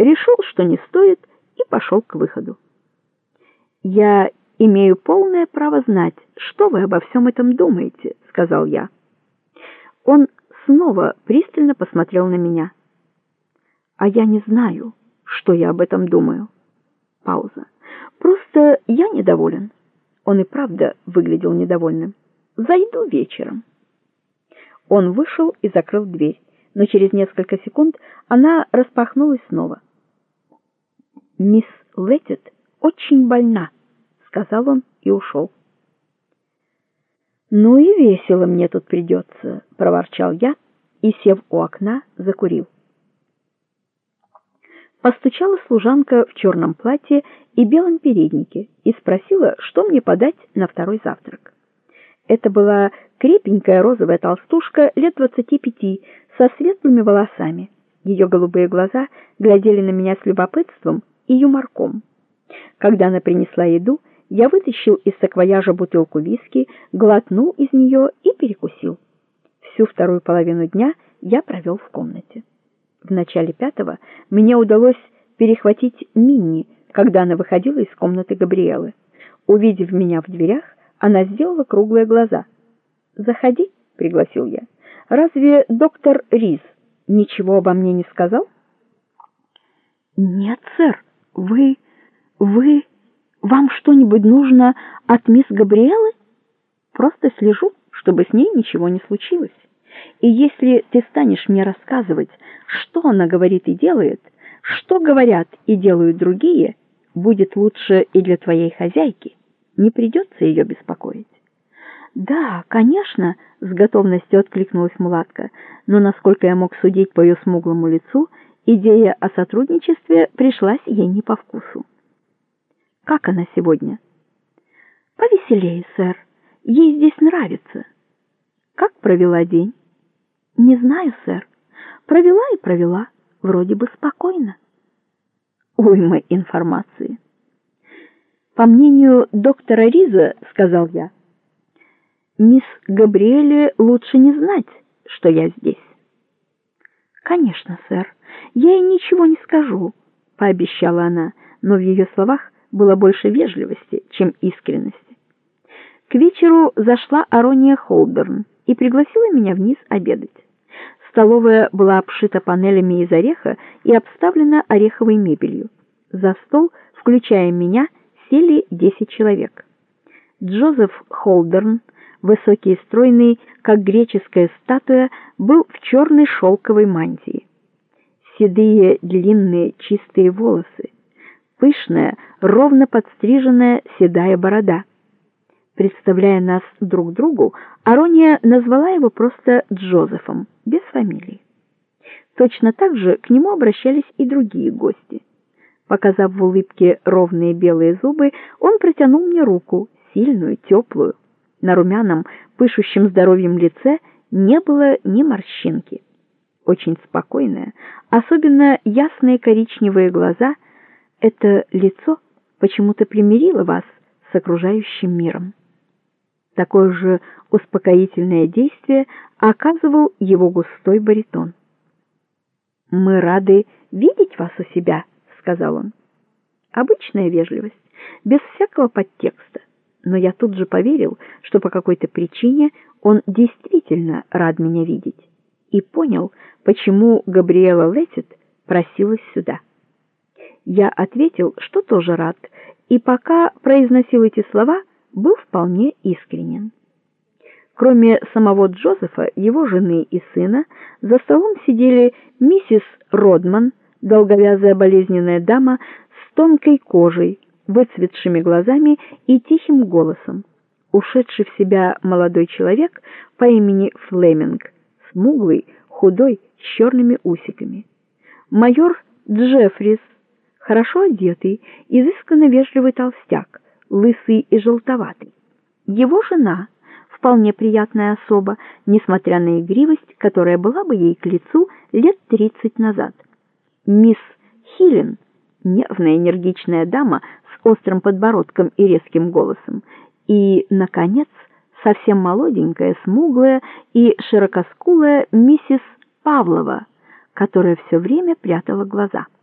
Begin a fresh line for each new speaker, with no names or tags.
решил, что не стоит, и пошел к выходу. «Я имею полное право знать, что вы обо всем этом думаете», — сказал я. Он снова пристально посмотрел на меня. «А я не знаю, что я об этом думаю». Пауза. «Просто я недоволен». Он и правда выглядел недовольным. «Зайду вечером». Он вышел и закрыл дверь, но через несколько секунд она распахнулась снова. «Мисс Леттит очень больна», — сказал он и ушел. «Ну и весело мне тут придется», — проворчал я и, сев у окна, закурил. Постучала служанка в черном платье и белом переднике и спросила, что мне подать на второй завтрак. Это была крепенькая розовая толстушка лет 25 со светлыми волосами. Ее голубые глаза глядели на меня с любопытством и юморком. Когда она принесла еду, я вытащил из саквояжа бутылку виски, глотнул из нее и перекусил. Всю вторую половину дня я провел в комнате. В начале 5-го мне удалось перехватить Минни, когда она выходила из комнаты Габриэлы. Увидев меня в дверях, она сделала круглые глаза. «Заходи», — пригласил я. «Разве доктор Риз ничего обо мне не сказал?» «Нет, сэр. Вам что-нибудь нужно от мисс Габриэлы? Просто слежу, чтобы с ней ничего не случилось. И если ты станешь мне рассказывать, что она говорит и делает, что говорят и делают другие, будет лучше и для твоей хозяйки. Не придется ее беспокоить». «Да, конечно», — с готовностью откликнулась мулатка, но, насколько я мог судить по ее смуглому лицу, идея о сотрудничестве пришлась ей не по вкусу. «Как она сегодня?» «Повеселее, сэр. Ей здесь нравится». «Как провела день?» «Не знаю, сэр. Провела и провела. Вроде бы спокойно». «Уйма информации». «По мнению доктора Риза, — сказал я, — мисс Габриэле лучше не знать, что я здесь». «Конечно, сэр. Я ей ничего не скажу», — пообещала она, но в ее словах было больше вежливости, чем искренности. К вечеру зашла Арония Холдерн и пригласила меня вниз обедать. Столовая была обшита панелями из ореха и обставлена ореховой мебелью. За стол, включая меня, сели 10 человек. Джозеф Холдерн, высокий и стройный, как греческая статуя, был в черной шелковой мантии. Седые, длинные, чистые волосы, пышная, ровно подстриженная седая борода. Представляя нас друг другу, Арония назвала его просто Джозефом, без фамилии. Точно так же к нему обращались и другие гости. Показав в улыбке ровные белые зубы, он протянул мне руку, сильную, теплую. На румяном, пышущем здоровьем лице не было ни морщинки. Очень спокойное, особенно ясные коричневые глаза, это лицо почему-то примирило вас с окружающим миром. Такое же успокоительное действие оказывал его густой баритон. «Мы рады видеть вас у себя», — сказал он. Обычная вежливость, без всякого подтекста, но я тут же поверил, что по какой-то причине он действительно рад меня видеть, и понял, почему Габриэла Леттит просилась сюда. Я ответил, что тоже рад, и пока произносил эти слова, был вполне искренен. Кроме самого Джозефа, его жены и сына, за столом сидели миссис Родман, долговязая болезненная дама с тонкой кожей, выцветшими глазами и тихим голосом, ушедший в себя молодой человек по имени Флеминг, смуглый, худой, с черными усиками. Майор Джеффрис, хорошо одетый, изысканно вежливый толстяк, лысый и желтоватый. Его жена, вполне приятная особа, несмотря на игривость, которая была бы ей к лицу лет 30 назад. Мисс Хилен, нервная энергичная дама с острым подбородком и резким голосом. И, наконец, совсем молоденькая, смуглая и широкоскулая миссис Павлова, которая все время прятала глаза.